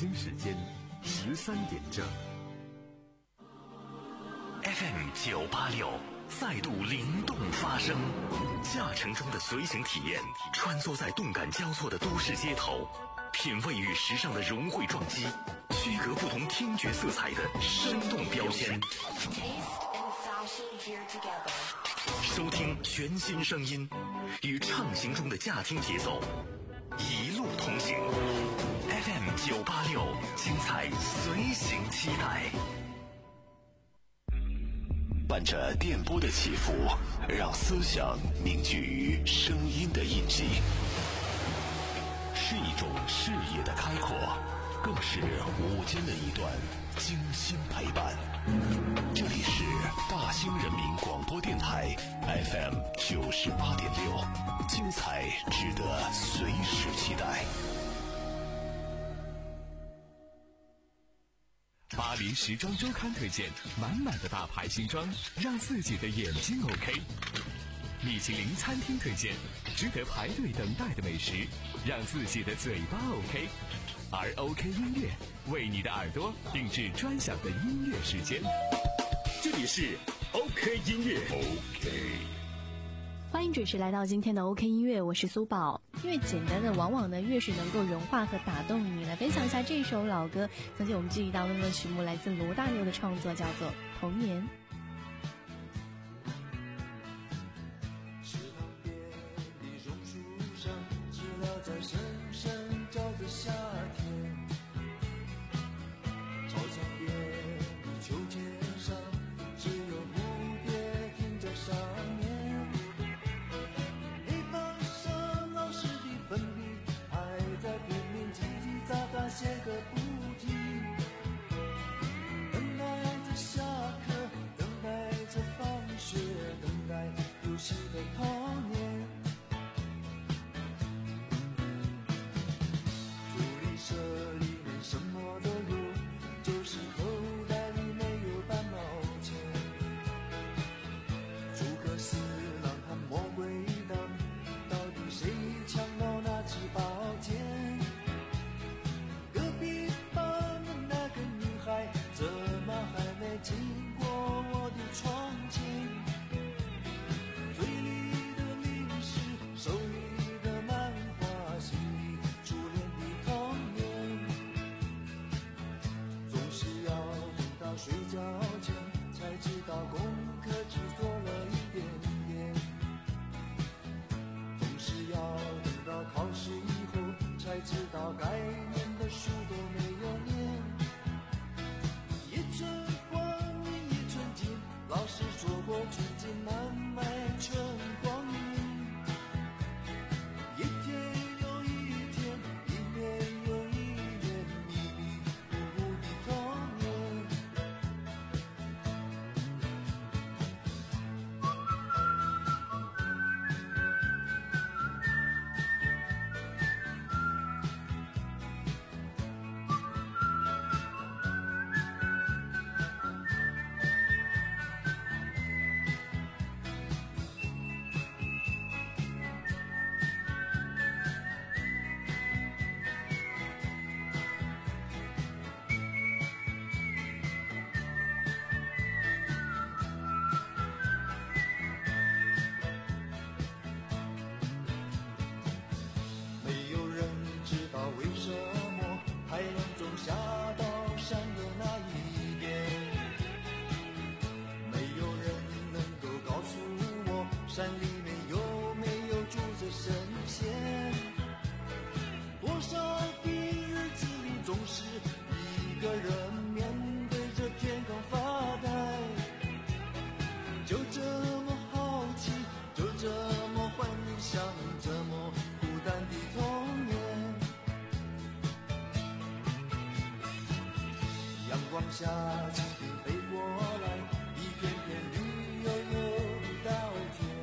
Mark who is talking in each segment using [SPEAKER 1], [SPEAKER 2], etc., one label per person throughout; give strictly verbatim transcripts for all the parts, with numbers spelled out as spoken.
[SPEAKER 1] 京时间十三点整。
[SPEAKER 2] F M 九八六再度灵动发声，驾乘中的随行体验，穿梭在动感交错的都市街头，品味与时尚的融汇撞击，区隔不同听觉色彩的生动标签。收听全新声音，与畅行中的驾听节奏，一路同行。F M 九八六，精彩随行期待。
[SPEAKER 3] 伴着电波的起伏，让思想凝聚于声音的印记，是一种视野的开阔，更是午间的一段精心陪伴。这里是大兴人民广播电台 F M 九十八点六，精彩值得随时期待。
[SPEAKER 1] 巴黎时装周刊推荐满满的大牌新装，让自己的眼睛 OK。米其林餐厅推荐值得排队等待的美食，让自己的嘴巴 OK。而 OK 音乐为你的耳朵定制专享的音乐时间，这里是 OK 音乐。 OK，
[SPEAKER 4] 欢迎准时来到今天的 OK 音乐，我是苏宝。越简单的往往呢越是能够融化和打动你。来分享一下这首老歌，曾经我们记忆当中的曲目，来自罗大佑的创作，叫做《童年》。
[SPEAKER 5] 写个不停，等待着下课，等待着放学，等待游戏的童年。福利社里面什么都有，就是口袋里没有半毛钱。诸葛四郎和魔鬼党，到底谁抢到那支宝剑？经过我的窗前，嘴里的零食，手里的漫画，心里初恋的童年。总是要等到睡觉前，才知道功课只做了一点点。总是要等到考试以后，才知道该念的书都没有念。一寸老师说过寸金难买春光阴，一天又一天，一年又一年，迷迷糊糊的童年。山里面有没有住着神仙？多少的日子里，总是一个人面对着天空发呆，就这么好奇，就这么幻想，这么孤单的童年。阳光下蜻蜓飞过来，一片片绿油油的稻田，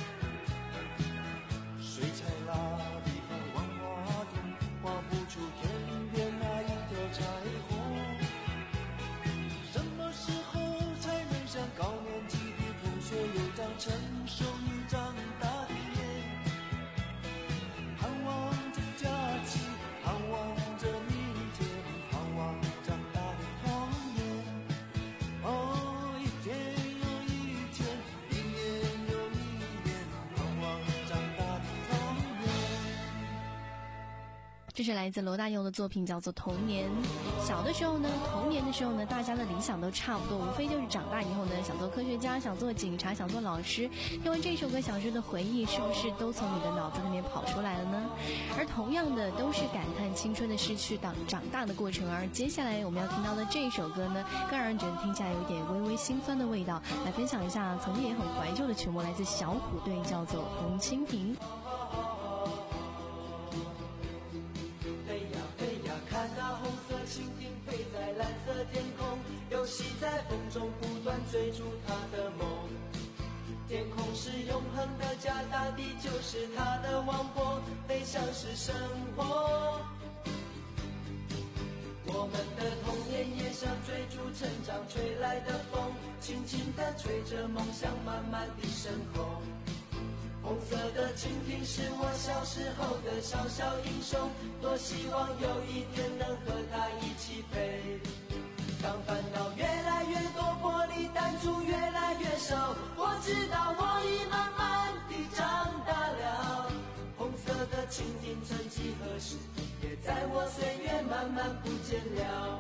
[SPEAKER 5] 水彩蜡笔和万花筒画不出天边那一条彩虹。什么时候才能像高年级的同学有张成熟又长大的脸？盼望着假期，盼望着明天，盼
[SPEAKER 4] 这是来自罗大佑的作品，叫做《童年》。小的时候呢，童年的时候呢，大家的理想都差不多，无非就是长大以后呢，想做科学家，想做警察，想做老师。听完这首歌，小时候的回忆是不是都从你的脑子里面跑出来了呢？而同样的，都是感叹青春的逝去、长长大的过程。而接下来我们要听到的这首歌呢，更让人觉得听起来有一点微微心酸的味道。来分享一下曾经也很怀旧的曲目，来自小虎队，叫做《红蜻蜓》。
[SPEAKER 5] 看那红色蜻蜓飞在蓝色天空，游戏在风中不断追逐它的梦。天空是永恒的家，大地就是它的王国，飞翔是生活。我们的童年也像追逐成长吹来的风，轻轻地吹着梦想慢慢地升空。红色的蜻蜓是我小时候的小小英雄，多希望有一天能和它一起飞。当烦恼越来越多，玻璃弹珠越来越少，我知道我已慢慢地长大了。红色的蜻蜓曾几何时也在我岁月慢慢不见了。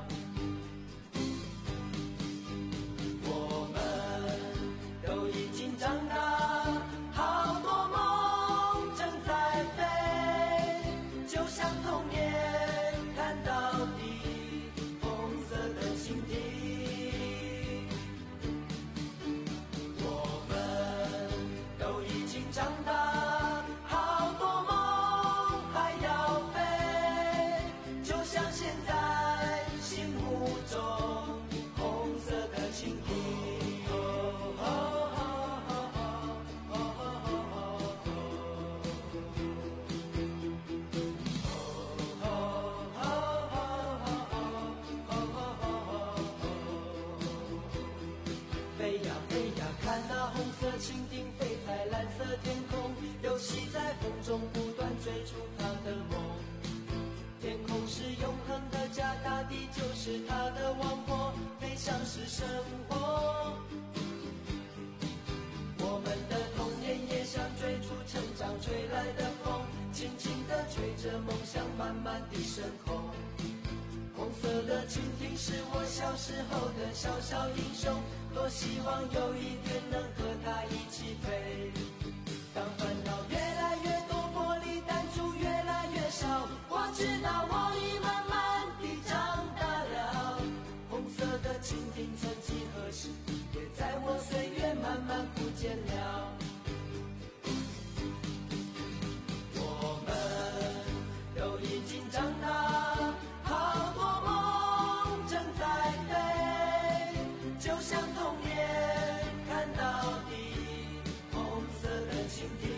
[SPEAKER 5] 我们都已经长大，好多梦正在飞，就像童年看到底红色的蜻蜓。我们都已经长大，好多梦还要飞，就像现在心目中红色的蜻蜓。看那红色蜻蜓飞在蓝色天空，游戏在风中不断追逐它的梦。天空是永恒的家，大地就是它的王国，飞翔是生活。我们的童年也像追逐成长吹来的风，轻轻地吹着梦想慢慢地升空。红色的蜻蜓是我小时候的小小英雄，多希望有一天能和它一起飞。当烦恼越来越多，玻璃弹珠越来越少，我知道我已慢慢地长大了。红色的蜻蜓曾几何时也在我岁月慢慢不见了。我们都已经长大，好多梦正在飞，就像童年看到底红色的蜻蜓。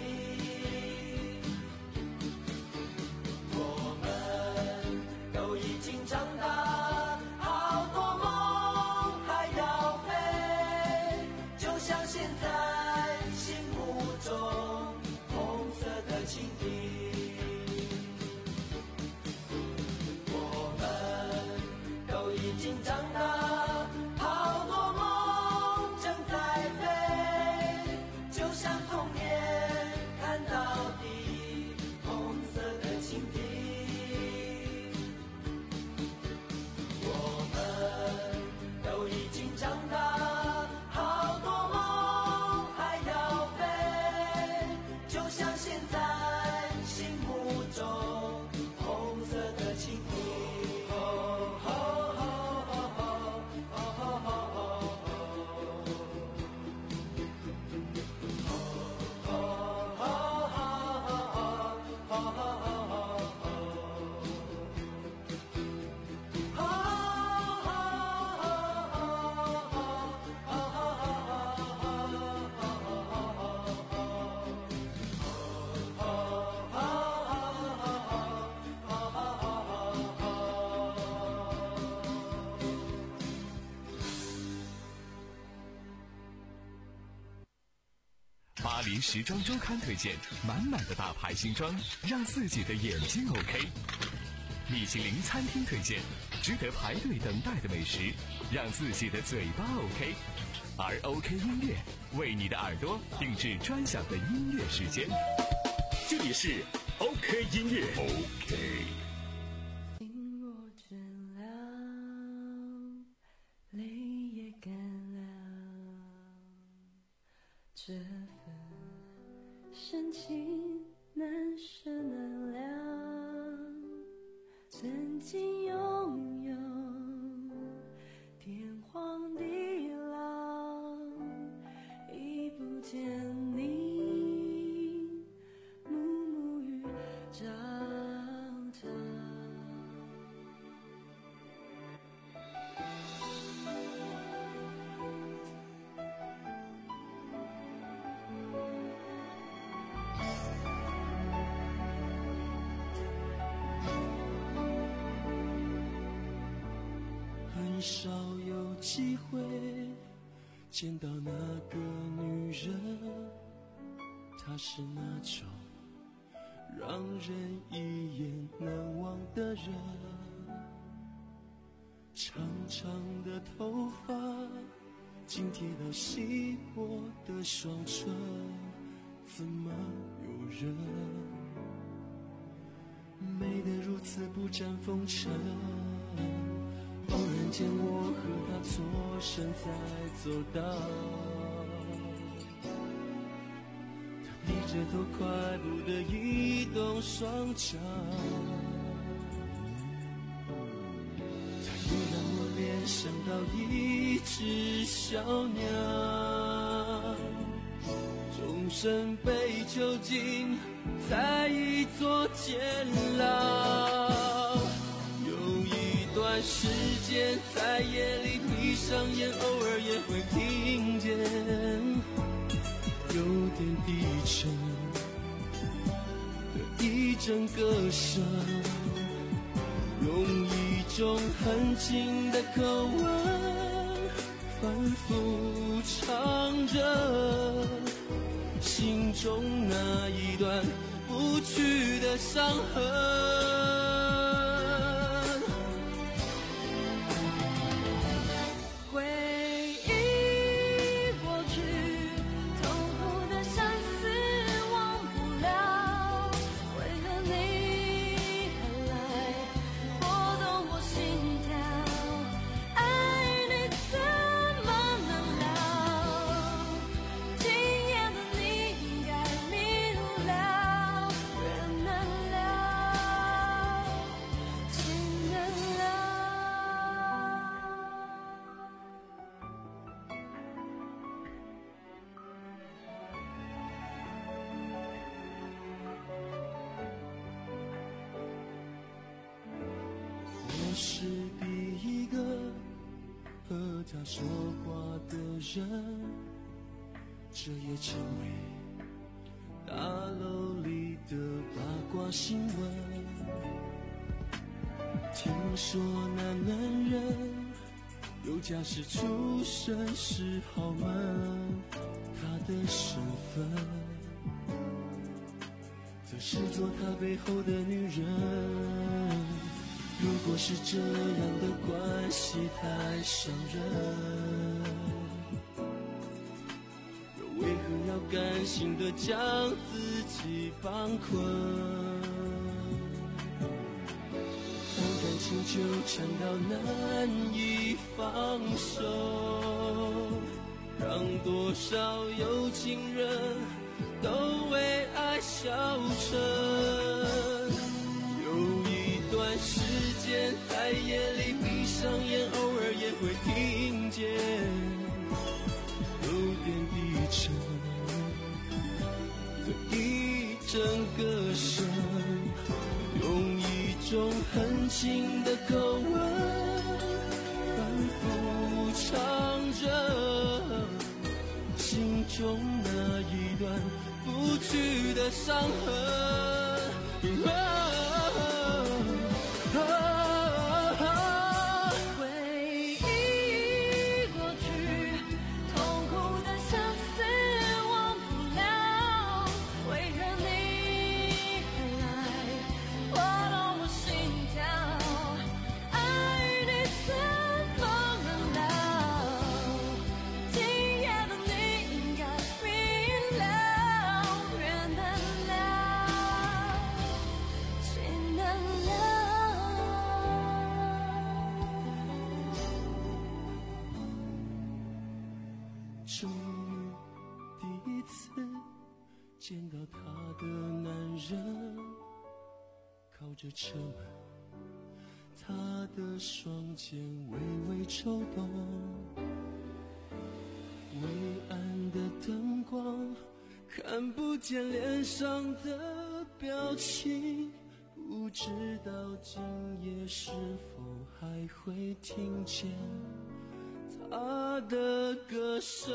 [SPEAKER 5] 我们都已经长大，好多梦还要飞，就像现在心目中红色的蜻蜓。已经长大，好多梦正在飞，就像童年看到底红色的蜻蜓。我们都已经长大，好多梦还要飞，就像现在心目中红色的蜻蜓。
[SPEAKER 1] 巴黎时装周刊推荐满满的大牌新装，让自己的眼睛 OK。米其林餐厅推荐值得排队等待的美食，让自己的嘴巴 OK。而 OK 音乐为你的耳朵定制专享的音乐时间。
[SPEAKER 2] 这里是 OK 音乐。
[SPEAKER 3] OK。
[SPEAKER 6] 这份深情难舍难了，曾经拥有天荒地老，已不见你暮暮与朝朝。
[SPEAKER 5] 很少有机会见到那个女人，她是那种让人一眼难忘的人。长长的头发紧贴到稀薄的双唇，怎么有人美得如此不沾风尘？偶然间我和他错身在走道，他低着头快步地移动双脚，他又让我联想到一只小鸟，终身被囚禁在一座监牢。一段时间在夜里闭上眼，偶尔也会听见有点低沉的一阵歌声，用一种很轻的口吻反复唱着心中那一段不去的伤痕。我是第一个和他说话的人，这也成为大楼里的八卦新闻。听说那男人有家室出身是豪门，他的身份则是做他背后的女人。如果是这样的关系太伤人，又为何要甘心地将自己绑困？当感情纠缠到难以放手，让多少有情人都为爱消沉。一段时间在夜里闭上眼，偶尔也会听见有点低沉的一阵歌声，用一种很轻的口吻反复唱着心中那一段不去的伤痕。终于第一见到他的男人靠着车门，他的双肩微微抽动，微暗的灯光看不见脸上的表情，不知道今夜是否还会听见他的歌声。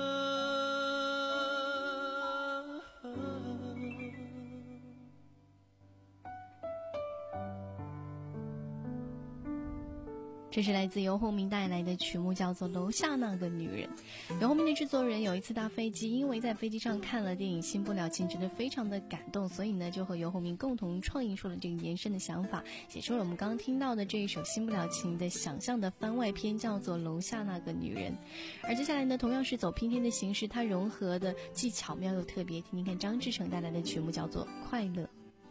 [SPEAKER 4] 这是来自游鸿明带来的曲目，叫做《楼下那个女人》。游鸿明的制作人有一次搭飞机，因为在飞机上看了电影《新不了情》，觉得非常的感动，所以呢就和游鸿明共同创意出了这个延伸的想法，写出了我们刚刚听到的这一首《新不了情》的想象的番外篇，叫做《楼下那个女人》。而接下来呢，同样是走拼贴的形式，它融合的既巧妙又特别。听听看张志成带来的曲目，叫做《快乐》。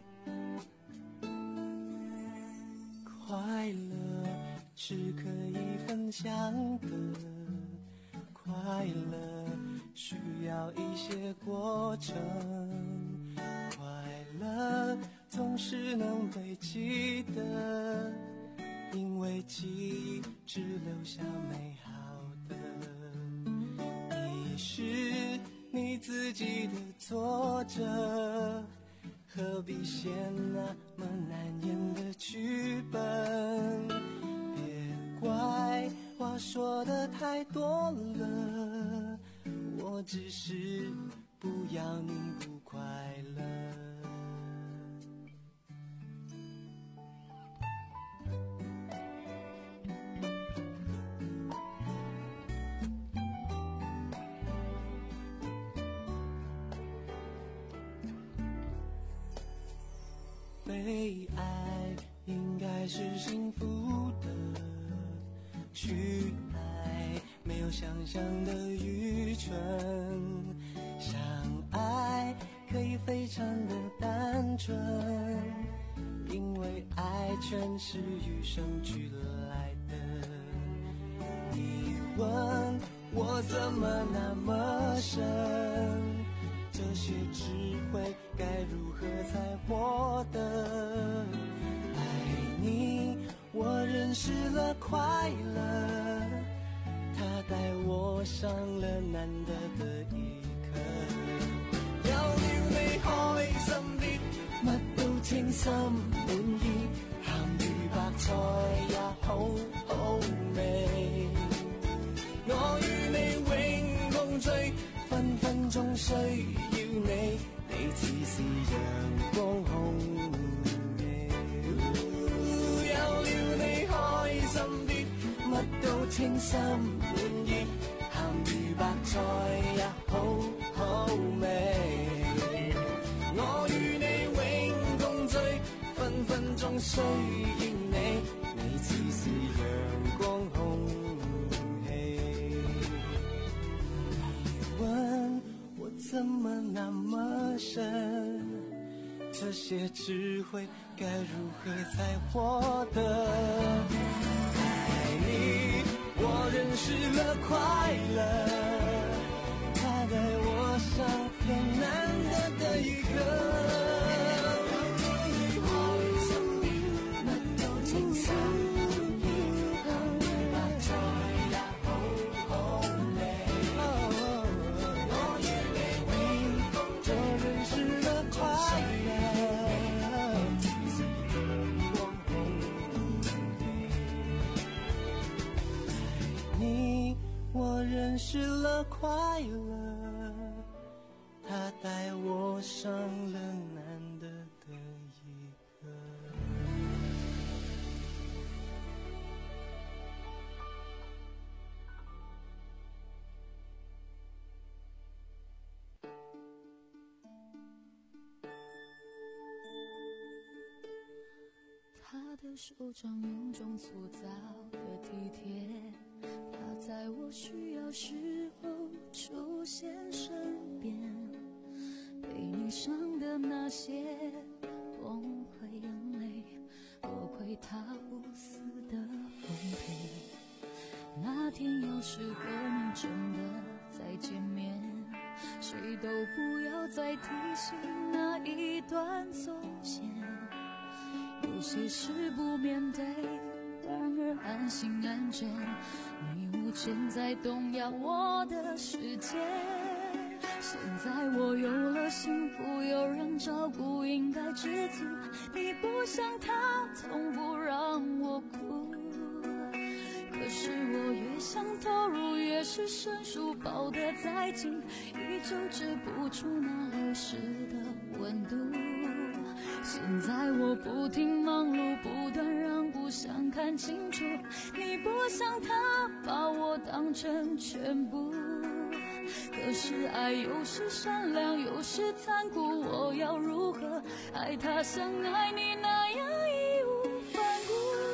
[SPEAKER 5] 快乐是可以分享的，快乐需要一些过程，快乐总是能被记得，因为记忆只留下美好的。你是你自己的作者，何必写那么难演的剧本？别怪话说得太多了，我只是不要你不快乐。被爱应该是幸福的，去爱没有想象的愚蠢，相爱可以非常的单纯，因为爱全是与生俱来的。你问我怎么那么深，这些智慧该如何才获得？爱你，我认識了快樂，它帶我上了難得的一課。有了你開心啲，乜都稱心滿意，鹹魚白菜也好好味。我與你永共聚，分分鐘需要你，你似是陽光空氣。有了你開心啲，乜都稱心滿意，鹹魚白菜也好好味。我與你永共聚，分分鐘需要你，你似是陽光空氣。你問我怎麼那麼深，這些智慧該如何才獲得？愛你，我認識了快樂，它帶我上了難得的一課。认识了快乐，它带我上了难得的一课。
[SPEAKER 6] 他的手掌有种粗糙的体贴，他在我需要时候出现身边，被你伤的那些崩溃眼泪，多亏他无私的奉陪。那天要是和你真的再见面，谁都不要再在提醒那一段从前，有些事不面对反而安心安全，你无权再动摇我的世界。现在我有了幸福，有人照顾，应该知足。你不像他，从不让我哭。可是我越想投入，越是生疏，抱得再紧，依旧止不住那流失的温度。现在我不停忙碌，不断让步，想看清楚。你不像他，把我当成全部。可是爱有时善良，有时残酷，我要如何爱他像爱你那样义无反顾？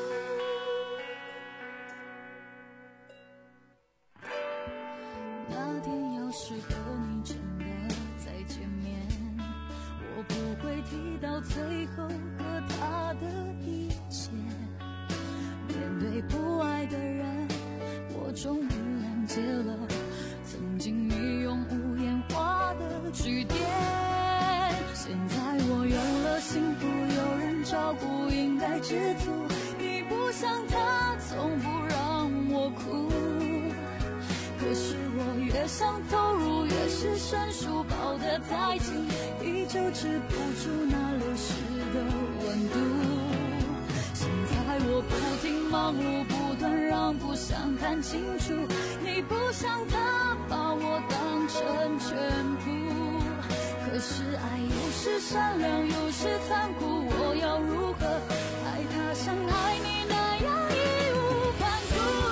[SPEAKER 6] 那天要是和你真的再见面，我不会提到最后和他的一切。面对不爱的人，我终于谅解了曾经你用无言画的句点。现在我有了幸福，有人照顾，应该知足。你不像他，从不让我哭。可是我越想投入，越是生疏，抱得再紧，依旧止不住那流失的温度。现在我不停忙碌，不断让步，想看清楚。你不像他，把我当成全部。可是爱有时善良，有时残酷，我要如何爱他像爱你那样义无反顾？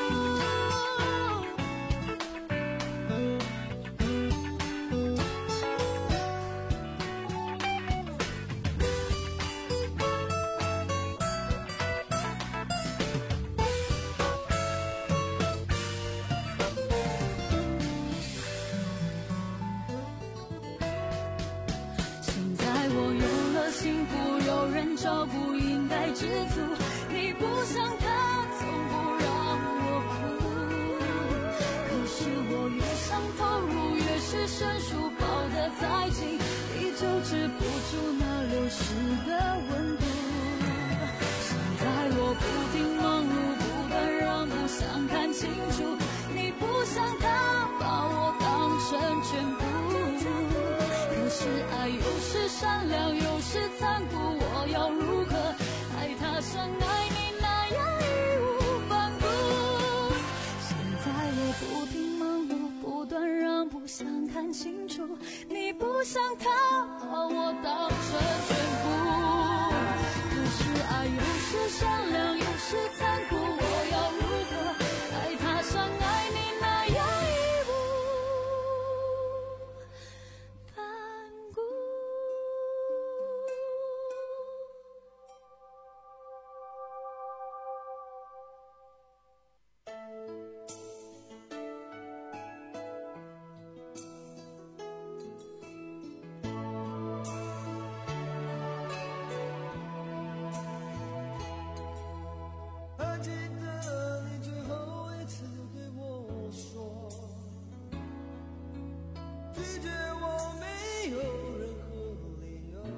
[SPEAKER 6] 照顾应该知足，你不像他，从不让我哭。可是我越想投入，越是生疏，抱得再紧，依旧止不住那流失的温度。现在我不停忙碌，不断让步，想看清楚。你不像他，把我当成全部。可是爱有时善良，有时残酷，我要如何爱他像爱你那样义无反顾？现在我不停忙碌，不断让步，想看清楚。你不像他，把我当成全部。可是爱有时善良，有时残酷，我要如何爱他像爱你那样义无反顾？
[SPEAKER 5] 还记得你最后一次对我说，拒绝我没有任何理由，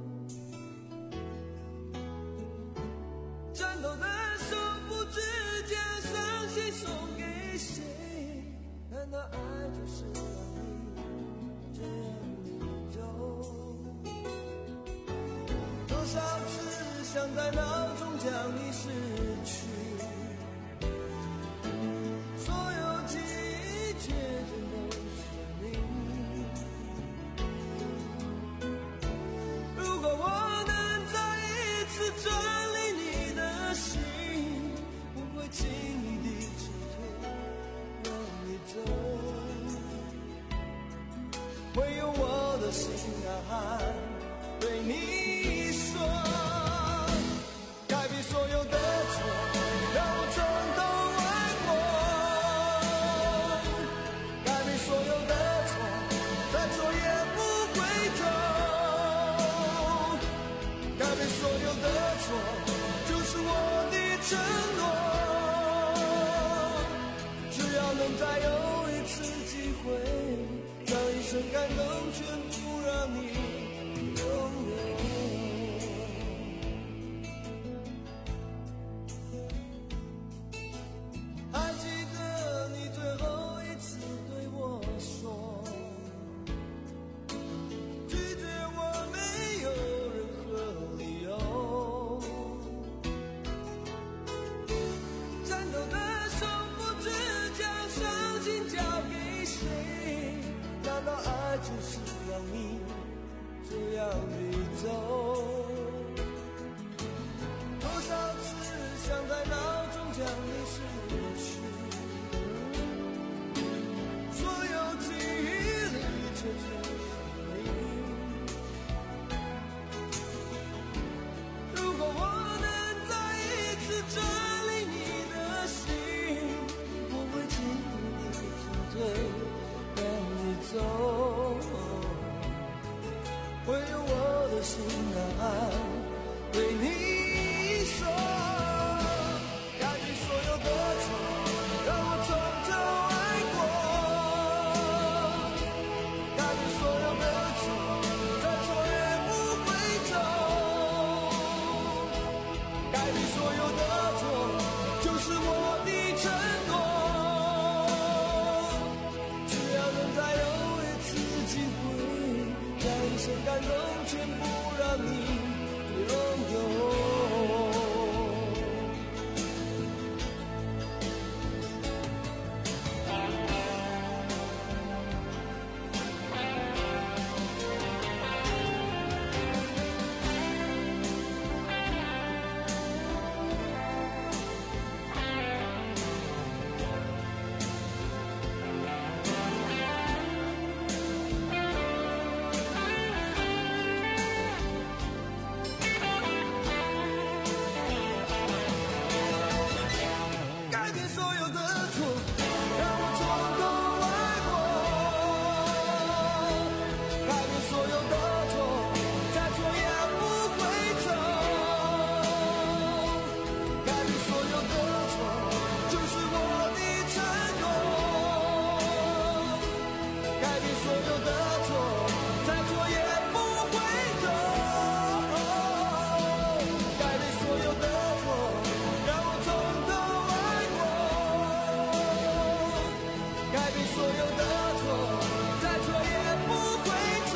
[SPEAKER 5] 颤抖的手不知将伤心送给谁，难道爱就是让你这样离走？多少次想在脑中将你失去，所有记忆却全都是你。如果我能再一次转离你的心，不会轻易地撤退，让你走。会用我的心呐喊对你说，改变所有的错，让我从头爱过。改变所有的错，再错也不回头。改变所有的错，就是我的承诺。只要能再有一次机会，让一生感动全部让你拥有。还记得你最后一次对我说，拒绝我没有任何理由，颤抖的手不知将伤心交给谁，难道爱就是让你这样离走？多少次想在脑中将你逝去，所有记忆里却只是你。如果我能再一次占领你的心，我会尽力进退让你走，会用我的心呐喊对你说，改变所有的错，让我从头爱过，改变所有的错，再错也不会走，改变所有的错，就是我的承诺，只要能再有一次机会，将一生感动全部让你拥有。改变所有的错，让我从头爱过，改变所有的错，再错也不会走，改变所有的错，就是我的承诺，改变所有的错，再错也不会走，改变所有的错，让我从头爱过，改变所有的错，再错也不会走，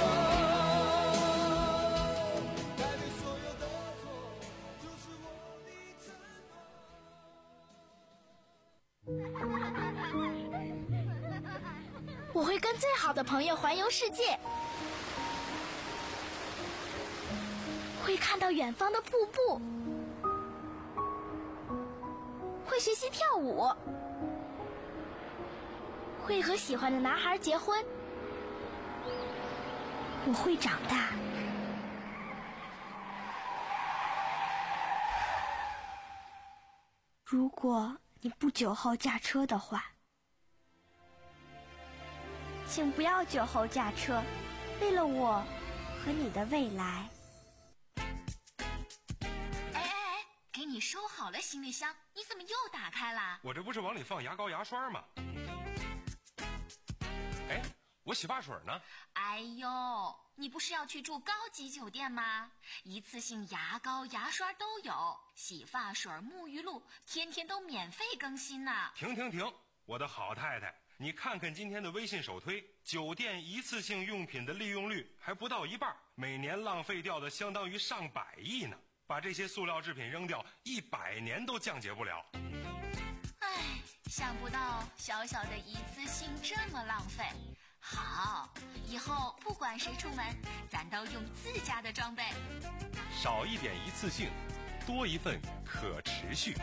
[SPEAKER 5] 改变所有的错，就是我的承诺。
[SPEAKER 7] 我会跟最好的朋友环游世界，会看到远方的瀑布，会学习跳舞，会和喜欢的男孩结婚。我会长大。如果你不酒后驾车的话，请不要酒后驾车，为了我和你的未来。
[SPEAKER 8] 哎哎哎，给你收好了行李箱，你怎么又打开了？
[SPEAKER 9] 我这不是往里放牙膏牙刷吗？哎，我洗发水呢？
[SPEAKER 8] 哎呦，你不是要去住高级酒店吗？一次性牙膏牙刷都有，洗发水沐浴露天天都免费更新呢。
[SPEAKER 9] 停停停，我的好太太，你看看今天的微信首推，酒店一次性用品的利用率还不到一半，每年浪费掉的相当于上百亿呢。把这些塑料制品扔掉，一百年都降解不了。
[SPEAKER 8] 唉，想不到小小的一次性这么浪费。好，以后不管谁出门，咱都用自家的装备。
[SPEAKER 9] 少一点一次性，多一份可持续。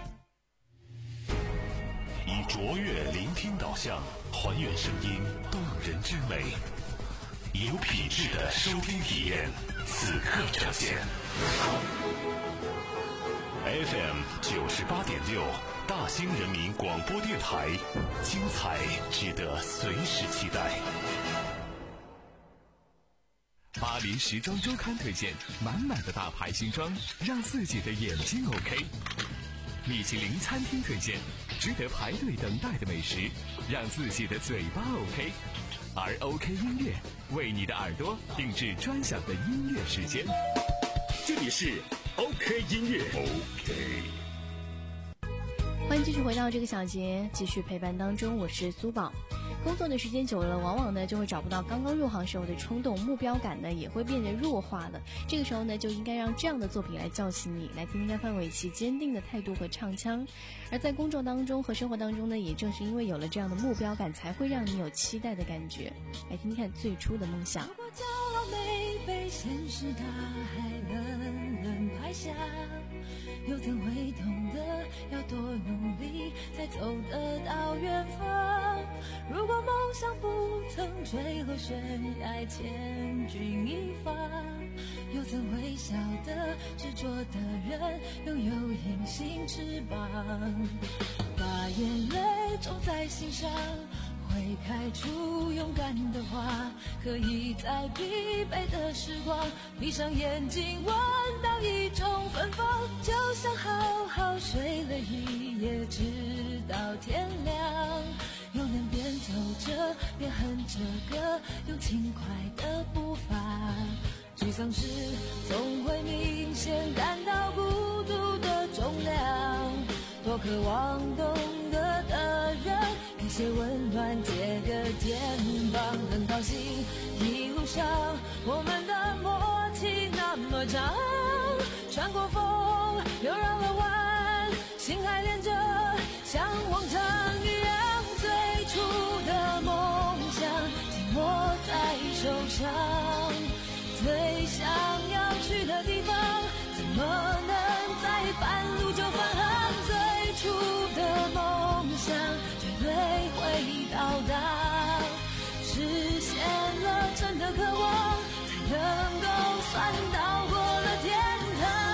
[SPEAKER 3] 以卓越聆听导向，还原声音动人之美，以有品质的收听体验，此刻呈现。F M 九十八点六，大兴人民广播电台，精彩值得随时期待。
[SPEAKER 1] 巴黎时装周刊推荐，满满的大牌新装，让自己的眼睛 OK。 米其林餐厅推荐，值得排队等待的美食，让自己的嘴巴 OK。而 OK 音乐为你的耳朵定制专享的音乐时间。
[SPEAKER 2] 这里是 OK 音乐 OK。
[SPEAKER 4] 欢迎继续回到这个小节，继续陪伴当中，我是苏宝。工作的时间久了，往往呢就会找不到刚刚入行时候的冲动，目标感呢也会变得弱化了。这个时候呢，就应该让这样的作品来叫醒你，来听听看范玮琪坚定的态度和唱腔。而在工作当中和生活当中呢，也正是因为有了这样的目标感，才会让你有期待的感觉。来听听看最初的梦想。
[SPEAKER 6] 如果骄傲没被现实大海冷冷拍下，又怎会懂得要多努力才走得到远方？如果梦想不曾坠落悬崖，千钧一发，又怎会晓得执着的人拥有隐形翅膀？把眼泪种在心上，会开出勇敢的花，可以在疲惫的时光闭上眼睛，闻到一种芬芳，就像好好睡了一夜，直到天亮。有人边走着边哼着歌，用轻快的步伐，沮丧时总会明显感到孤独的重量。多渴望懂得的人给些温暖，借个肩膀。很高兴一路上我们的默契那么长，穿过风又绕了弯，心还连着像往常一样。最初的梦想紧握在手上，最想要去的地方怎么能在半路就返航？最初的梦想绝对会到达，实现了真的渴望，才能够算到过了天堂。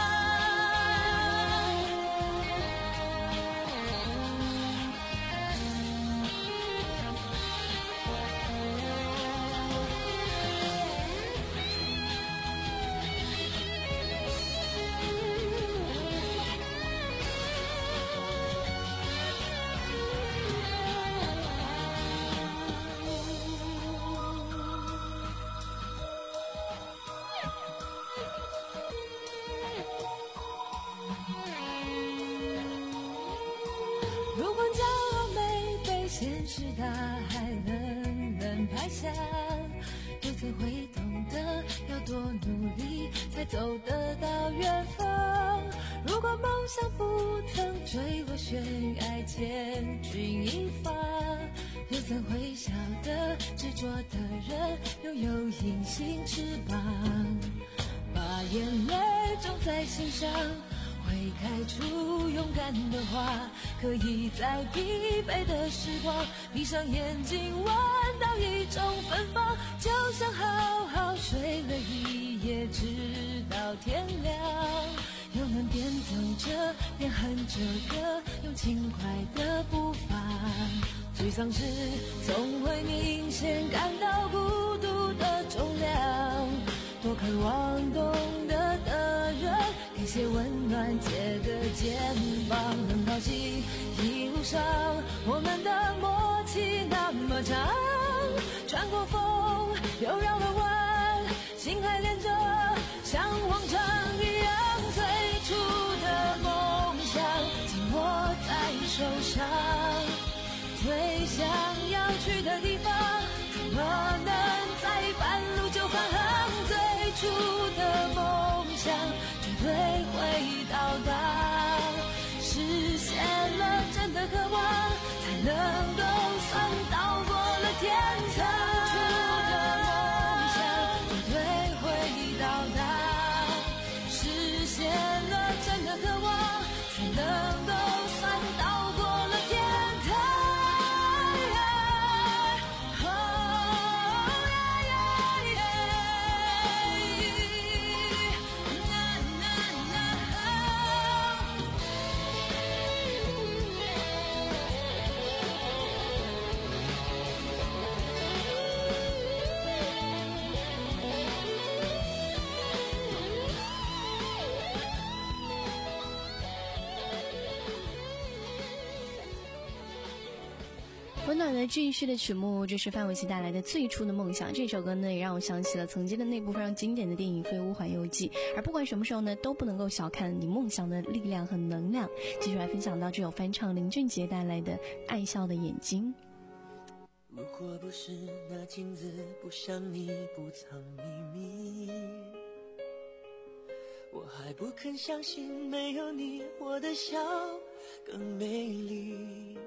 [SPEAKER 6] 如果骄傲没被现实大海冷冷拍下，又怎会懂得要多努力才走得到远方？如果梦想不曾坠落悬崖，千钧一发，又怎会晓得执着的人拥有隐形翅膀？把眼泪种在心上，会开出勇敢的花，可以在疲惫的时光闭上眼睛，闻到一种芬芳，就像好好睡了一夜，直到天亮。有人边走着边哼着歌，用轻快的步伐，沮丧时总会明显感到孤独的重量。多渴望懂得的人给些温暖，借个肩膀。很高兴一路上我们的默契那么长，穿过风又绕了弯，心还连着像往常一样。最初的梦想紧握在手上，最想要去的地方怎么能在半路就返航？最初的梦想绝对会到达，实现了真的渴望，才能够算到过了天堂。最初的梦想绝对会到达，实现了真的渴望，才能够算到过了天堂。
[SPEAKER 4] 温暖的治愈系的曲目，这是范玮琪带来的最初的梦想。这首歌呢也让我想起了曾经的那部非常经典的电影《飞屋环游记》。而不管什么时候呢，都不能够小看你梦想的力量和能量。继续来分享到这首翻唱林俊杰带来的《爱笑的眼睛》。
[SPEAKER 5] 如果不是那镜子不像你不藏秘密，我还不肯相信没有你我的笑更美丽。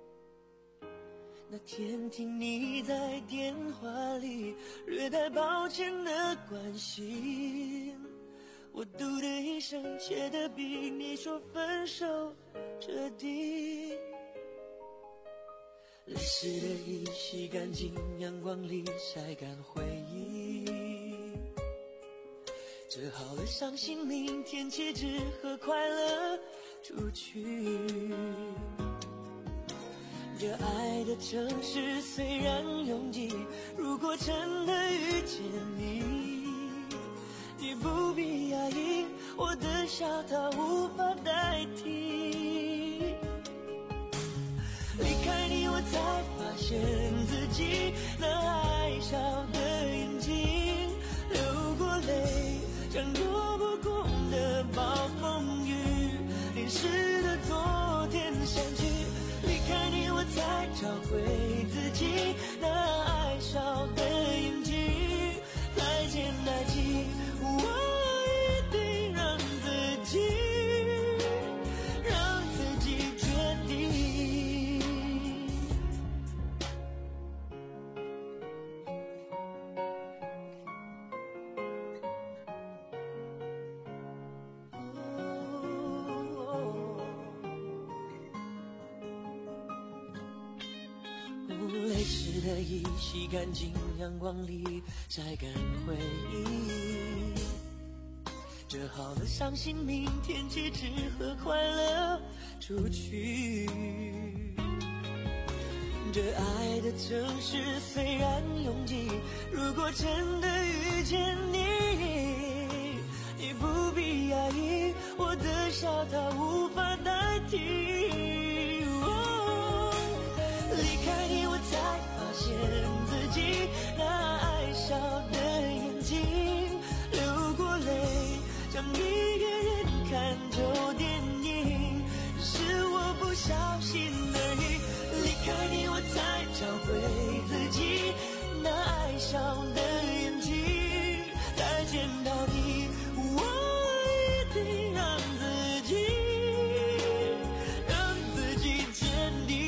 [SPEAKER 5] 那天听你在电话里略带抱歉的关心，我嘟的一声切得比你说分手彻底。泪湿的衣洗干净，阳光里晒干回忆，折好了伤心，明天起只和快乐出去。这爱的城市虽然拥挤，如果真的遇见你，你不必压抑，我的笑它无法代替。离开你我才发现自己那爱笑的眼睛，流过泪像躲不过的暴风雨，淋湿的昨天想起，离开你我才找回自己那爱笑的眼睛。再见爱情，我一定让自己让自己决定。泪湿的衣洗干净，阳光里晒干回忆，折好了伤心，明天起只和快乐出去。这爱的城市虽然拥挤，如果真的遇见你，你不必压抑，我的笑它无法代替。离开你我才发现自己那爱笑的眼睛，流过泪像一个人看旧电影，是我不小心而已。离开你我才找回自己那爱笑的眼睛。再见到你我一定让自己让自己坚定。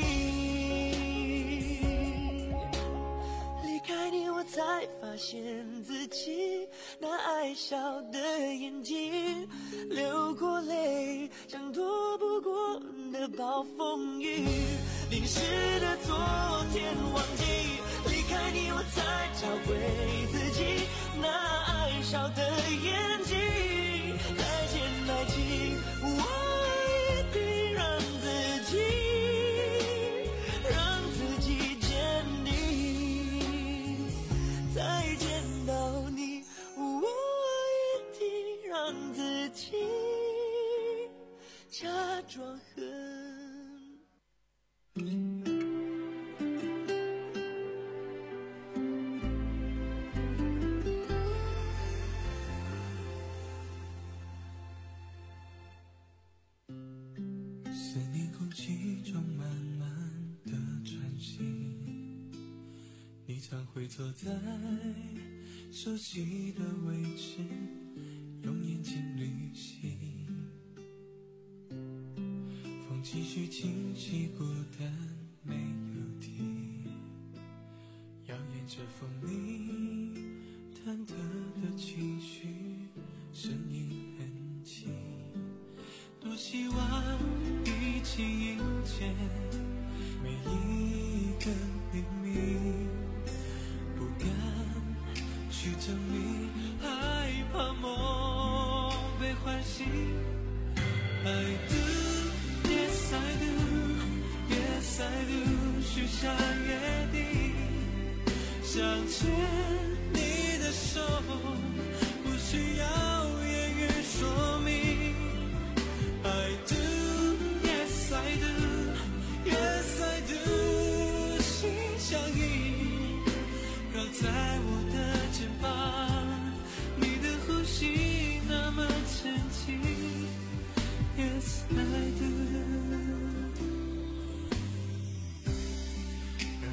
[SPEAKER 5] 才发现自己那爱笑的眼睛，流过泪像躲不过的暴风雨，淋湿的昨天忘记。离开你我才找回自己那爱笑的眼睛。再见爱情，我一定让自己让自己坚定。再见到你，我一定让自己假装很思念空气中慢慢的喘息，你常会坐在熟悉的位置，用眼睛旅行。风继续清晰，孤单没有停，摇曳着风里忐忑的情绪，声音很轻。多希望一起迎接每一个黎明，不敢去证明，害怕梦被唤醒。I do, yes I do, yes I do， 许下约定，想牵你的手，不需要言语说明。I do, yes I do, yes I do，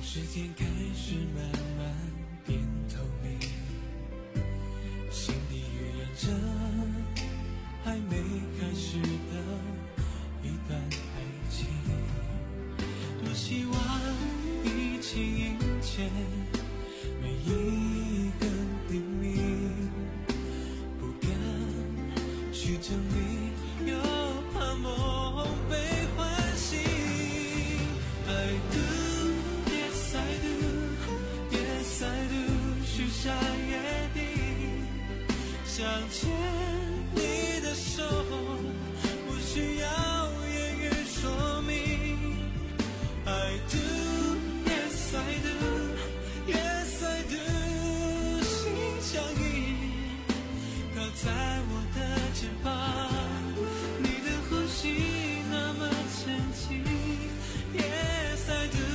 [SPEAKER 10] 时间开始慢慢变透明，心里预言着还没开始的一段爱情。多希望一起迎接每一个黎明，不敢去证明，又怕梦被唤醒。I do yes I do yes I do， 许下约定，想牵你的手，不需要言语说明。I do yes I do yes I do， 心相印，靠在我的肩膀，你的呼吸那么沉静。Yes I do，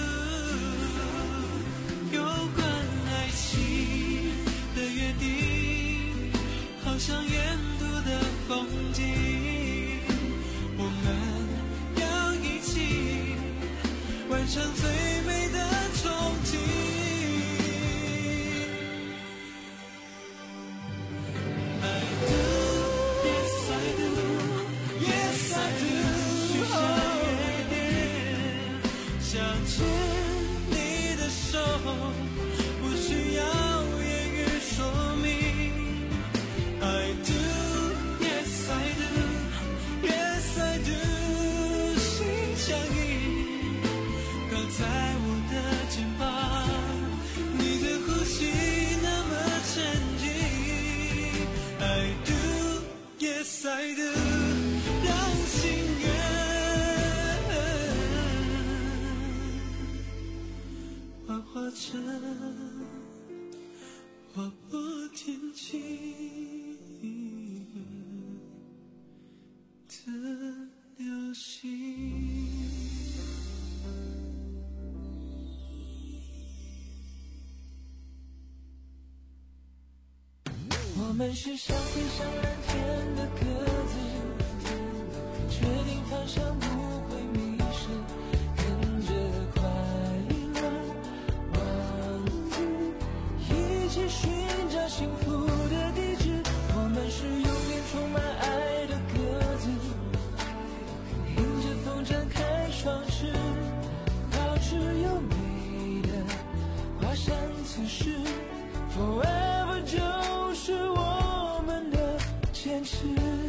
[SPEAKER 10] 有关爱情的约定，好像沿途的风景，我们要一起完成最美的憧憬。I do yes I do yes I do， 许下约定，想牵你的手，不需要言语说明。I do yes I do yes I do， 心相印，靠在我的肩膀，你的呼吸那么沉静。I do yes I do， 让心愿幻化成划破天际的流星。我们是想飞上蓝天的鸽子，确定方向不会迷失，跟着快乐王子一起寻找幸福的地址。我们是永远充满爱的鸽子，迎着风展开双翅，保持优美的滑翔姿势。 Forever 就是我们的坚持。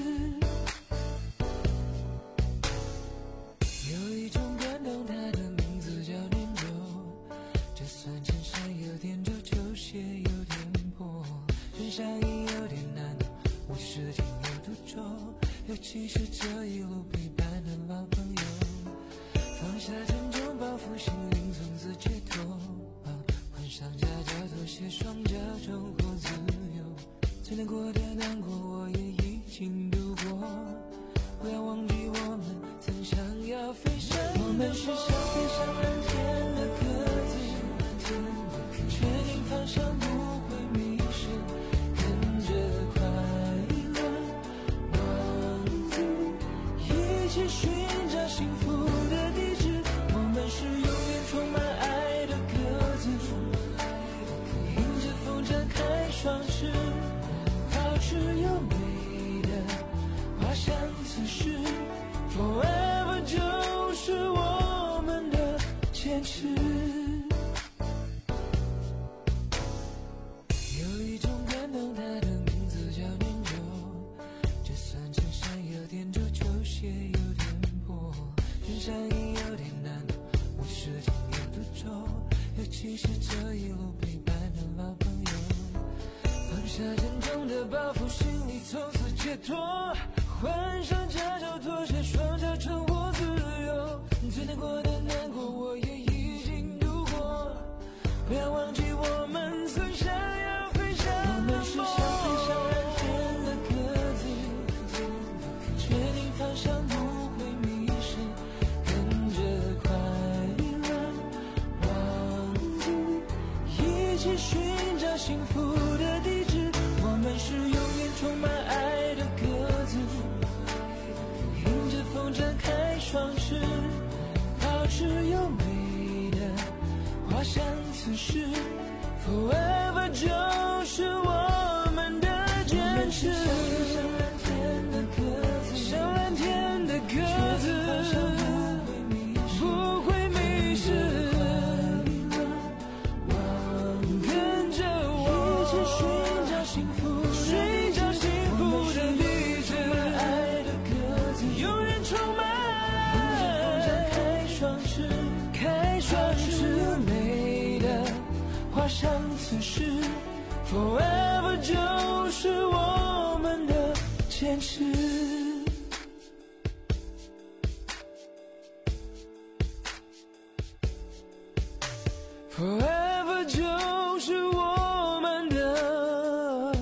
[SPEAKER 10] 有一种感动，它的名字叫念旧，就算衬衫有点皱，球鞋有点破，穿上衣有点难，无时间有独奏，尤其是这一路陪伴的老朋友，放下沉重包袱，心灵从此解脱。 上夹脚拖鞋，双脚重获自由。最难过的难过，我也已经度过。不要忘记我们曾想要飞翔。我们是想飞上蓝天的鸽子，确定方向不会迷失，跟着快乐王子一起寻找幸福的地址。我们是永远充满爱的鸽子。 展开双翅，保持优美的滑翔姿势。Forever 就是我们的坚持。有一种感动，它的名字叫念旧。就算衬衫有点皱，球鞋有点破，穿上衣有点难，无时间有独奏，尤其是这一路陪伴的老朋友。 放下沉重的包袱，心里从此解脱。换上夹脚拖鞋，双脚重获自由。最难过的难过，我也已经度过。不要忘记我们曾想要飞翔的梦。我们是想飞上蓝天的鸽子，确定方向不会迷失，跟着快乐王子一起寻找幸福的地址。 我们是永远充满爱的鸽子，迎着风展开双翅，保持优美的滑想此时 forever 就是我们的坚持，像蓝天的鸽子不会迷失，跟着我一起寻找幸福，寻找幸福的励志，爱的鸽子永远充满，开双翅，开双翅，美的画上此时 forever 就是我们的坚持。Forever 就是我们的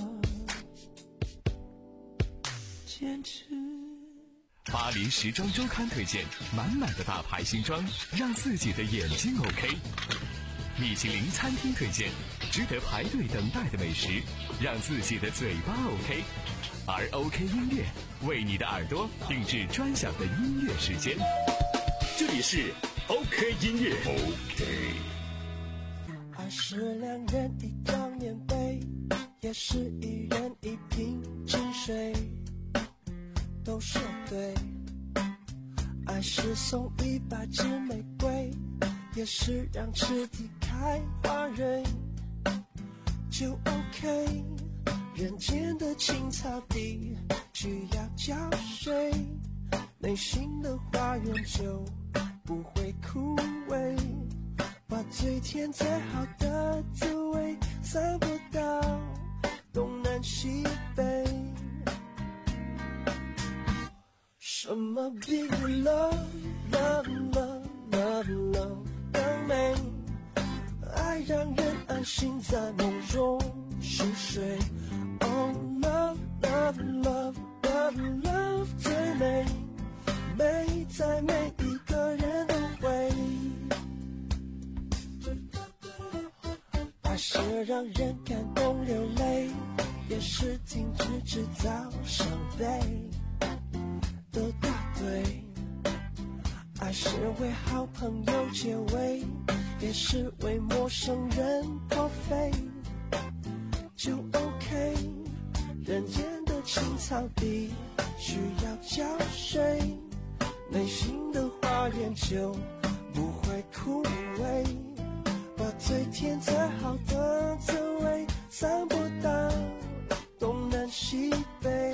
[SPEAKER 10] 坚持。
[SPEAKER 1] 巴黎时装周刊推荐满满的大牌新装，让自己的眼睛 OK。米其林餐厅推荐值得排队等待的美食，让自己的嘴巴 OK。而 OK 音乐为你的耳朵定制专享的音乐时间。这里是 OK 音乐 OK。
[SPEAKER 5] 爱是两人一张棉被，也是一人一瓶清水，都说对。爱是送一百支玫瑰，也是让池底开花蕊，就 OK。人间的青草地需要浇水，内心的花园就不会枯萎。把最甜最好的滋味散播到东南西北。什么比 love love love love love 更美？爱让人安心在梦中熟睡。Oh love love love love love 最美，美在每一个人都会。爱是让人感动流泪，也是停止制造伤悲的大对。爱是为好朋友结尾，也是为陌生人破费，就 OK。 人间的青草地需要浇水，内心的花园就不会枯萎。把最甜最好的滋味散播到东南西北。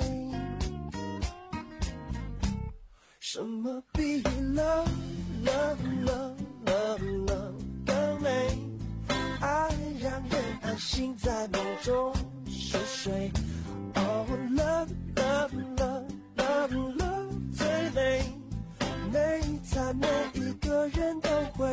[SPEAKER 5] 什么比 love love love love love 更美？爱让人安心在梦中熟睡。Oh love love love love love 最美，美在每一个人都会。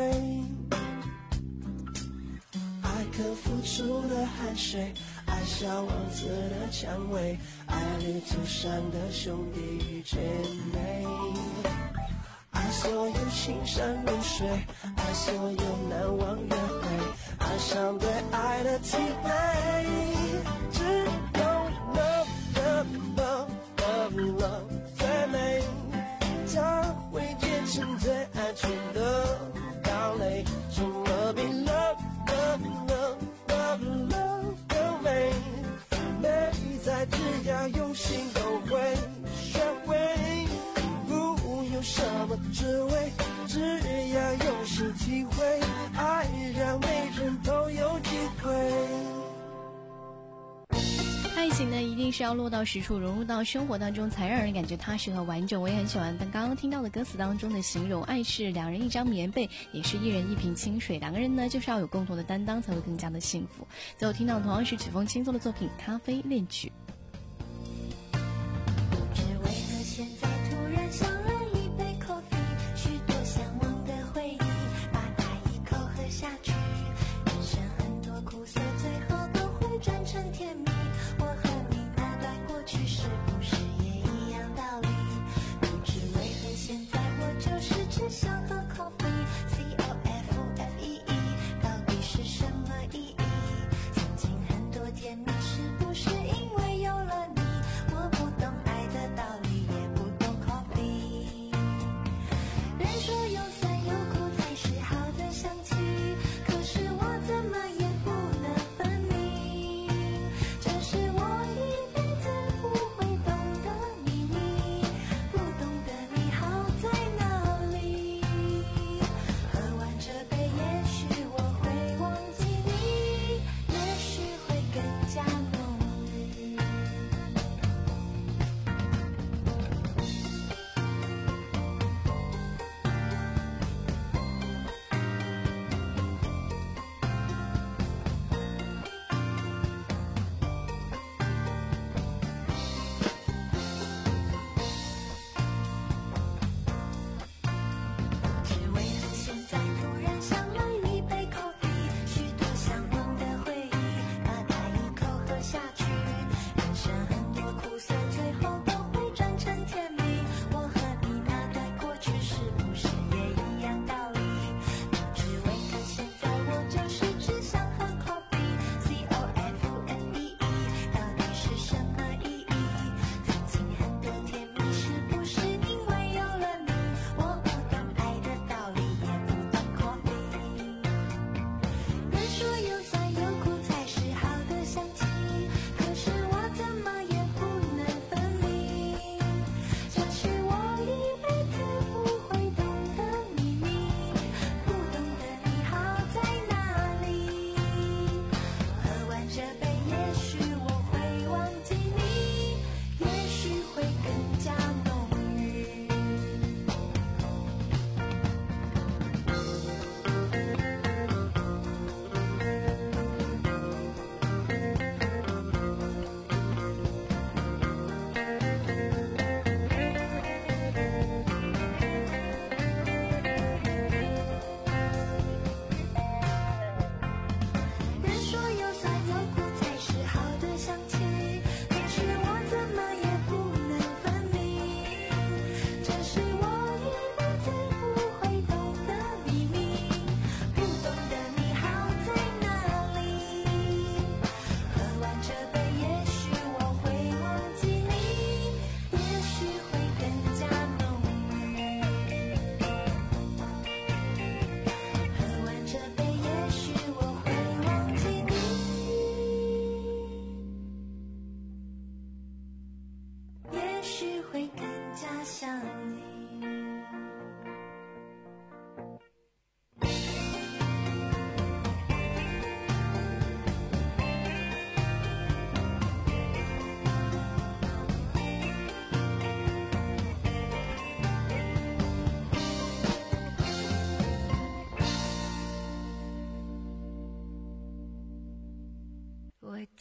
[SPEAKER 5] 爱可付出的汗水，爱小王子的蔷薇，爱旅途上的兄弟与姐妹，爱所有青山绿水，爱所有难忘约会，爱上对爱的体会。只有 love love love love love 最美，它会变成最安全的堡垒。什么比 love love love love love 更美？美在只要用心都会学会，不用什么滋味，只要用心体会，爱让每人都有机会。
[SPEAKER 4] 爱情呢，一定是要落到实处，融入到生活当中，才让人感觉踏实和完整。我也很喜欢但刚刚听到的歌词当中的形容，爱是两人一张棉被，也是一人一瓶清水。两个人呢，就是要有共同的担当，才会更加的幸福。最后听到的同样是曲风轻松的作品《咖啡恋曲》。
[SPEAKER 6] 不知为何现在突然想了一杯 coffee， 许多向往的回忆，把它一口喝下去。人生很多苦涩，最后都会转成甜蜜。我和你那段过去，是不是也一样道理？不知为何现在我就是只想喝 coffee，C O F F E E， 到底是什么意义？曾经很多甜蜜，是不是因为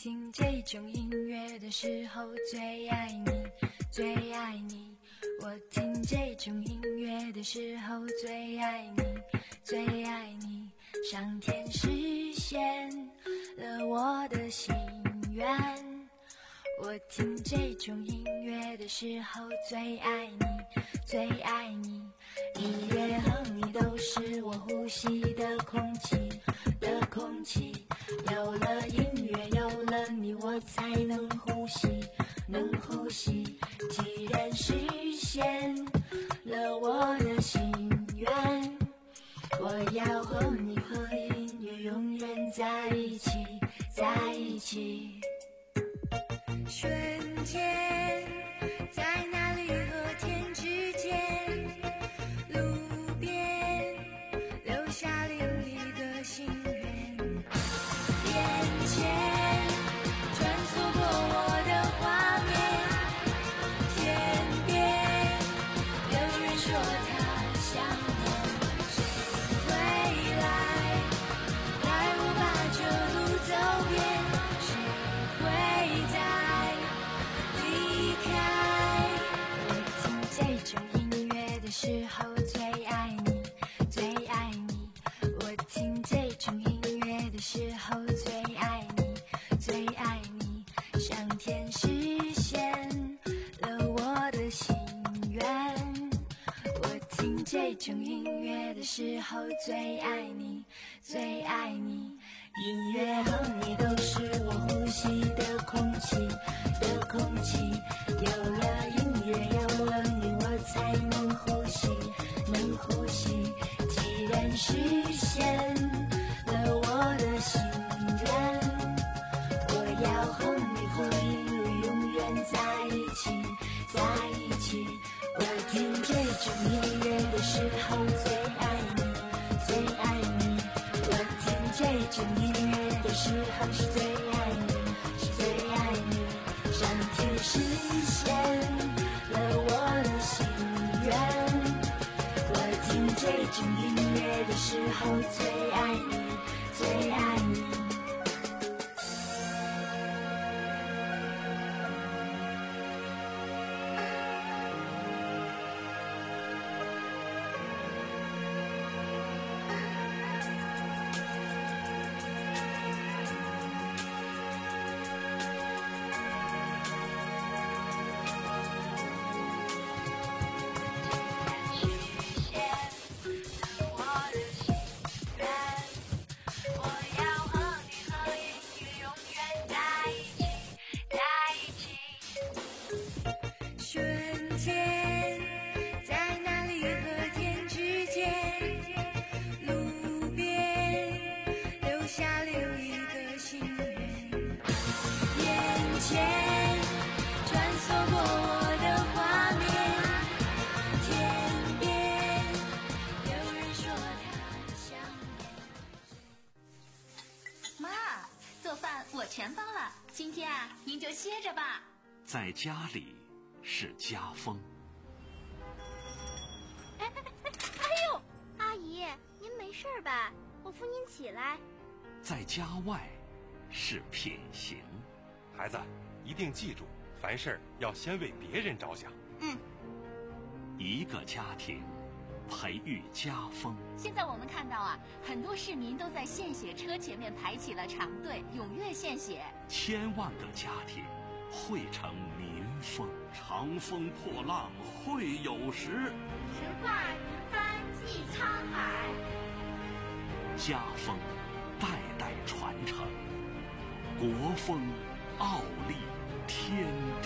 [SPEAKER 6] 听这种音乐的时候最爱你，最爱你。我听这种音乐的时候最爱你，最爱你。上天实现了我的心愿。我听这种音乐的时候最爱你，最爱你。音乐和你都是我呼吸的空气的空气。有了音乐，有了你，我才能呼吸，能呼吸。既然实现了我的心愿，我要和你和音乐永远在一起，在一起。瞬间，在哪里和天之间，路边留下另一个心愿，眼前穿梭过我的画面，天边有人说他想念，谁会来带我把这路走遍，谁会在离开。我听这种音乐的时候最爱你，最爱你。我听这种音乐的时候最爱你，最爱你。上天实现了我的心愿。我听这种音乐的时候最爱你，最爱你。音乐和你都是我呼吸的空气的空气。有了音乐，有了你，我才能呼吸，能呼吸。既然实现了我的心愿，我要和你和音乐永远在一起，在一起。我听这种音乐的时候最爱你，最爱你。我听这种音乐的时候是最爱你，是最爱你。上天实现了我的心愿。我听这种音乐的时候最爱你，最爱你。
[SPEAKER 2] 在家里是家风。
[SPEAKER 11] 哎哎哎！哎呦，阿姨，您没事吧？我扶您起来。
[SPEAKER 2] 在家外是品行。
[SPEAKER 9] 孩子，一定记住，凡事要先为别人着想。
[SPEAKER 11] 嗯。
[SPEAKER 2] 一个家庭培育家风。
[SPEAKER 8] 现在我们看到啊，很多市民都在献血车前面排起了长队，踊跃献血。
[SPEAKER 2] 千万个家庭汇成民风。长风破浪会有时，
[SPEAKER 11] 直挂云帆济沧海。
[SPEAKER 2] 家风代代传承，国风傲立天地。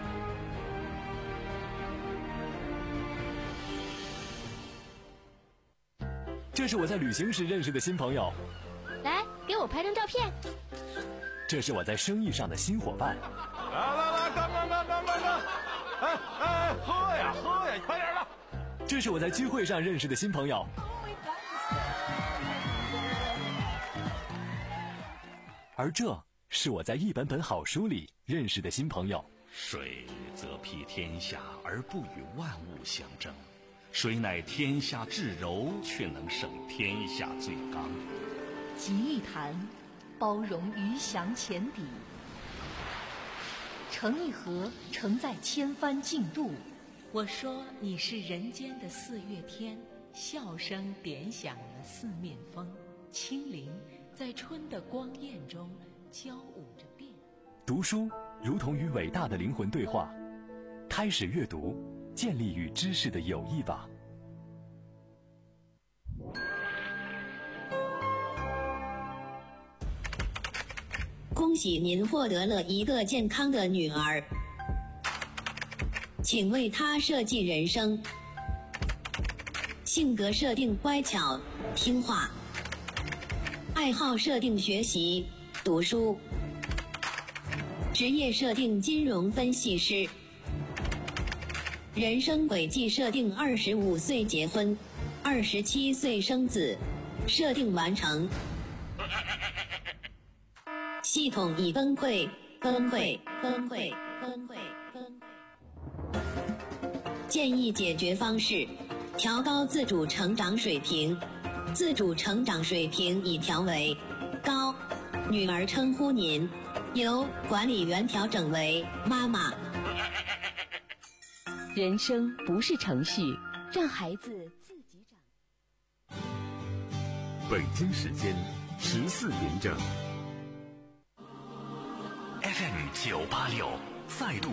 [SPEAKER 1] 这是我在旅行时认识的新朋友，
[SPEAKER 11] 来给我拍张照片。
[SPEAKER 1] 这是我在生意上的新伙伴。
[SPEAKER 12] 来来来，干干干干干干！哎哎，喝呀喝呀，快点的！
[SPEAKER 1] 这是我在聚会上认识的新朋友。而这是我在一本本好书里认识的新朋友。
[SPEAKER 2] 水则披天下而不与万物相争，水乃天下至柔，却能胜天下最刚。
[SPEAKER 13] 集一谈，包容鱼翔浅底， 成一河，承载千帆竞渡。我说你是人间的四月天，笑声点响了四面风，清灵在春的光艳中交舞着变。
[SPEAKER 1] 读书如同与伟大的灵魂对话，开始阅读，建立与知识的友谊吧。
[SPEAKER 14] 恭喜您获得了一个健康的女儿，请为她设计人生。性格设定乖巧听话，爱好设定学习读书，职业设定金融分析师，人生轨迹设定二十五岁结婚，二十七岁生子，设定完成。系统已崩溃，崩溃，崩溃，崩溃，崩溃。建议解决方式：调高自主成长水平。自主成长水平已调为高。女儿称呼您，由管理员调整为妈妈。
[SPEAKER 13] 人生不是程序，让孩子自己长。
[SPEAKER 2] 北京时间十四点整。F M 九八六再度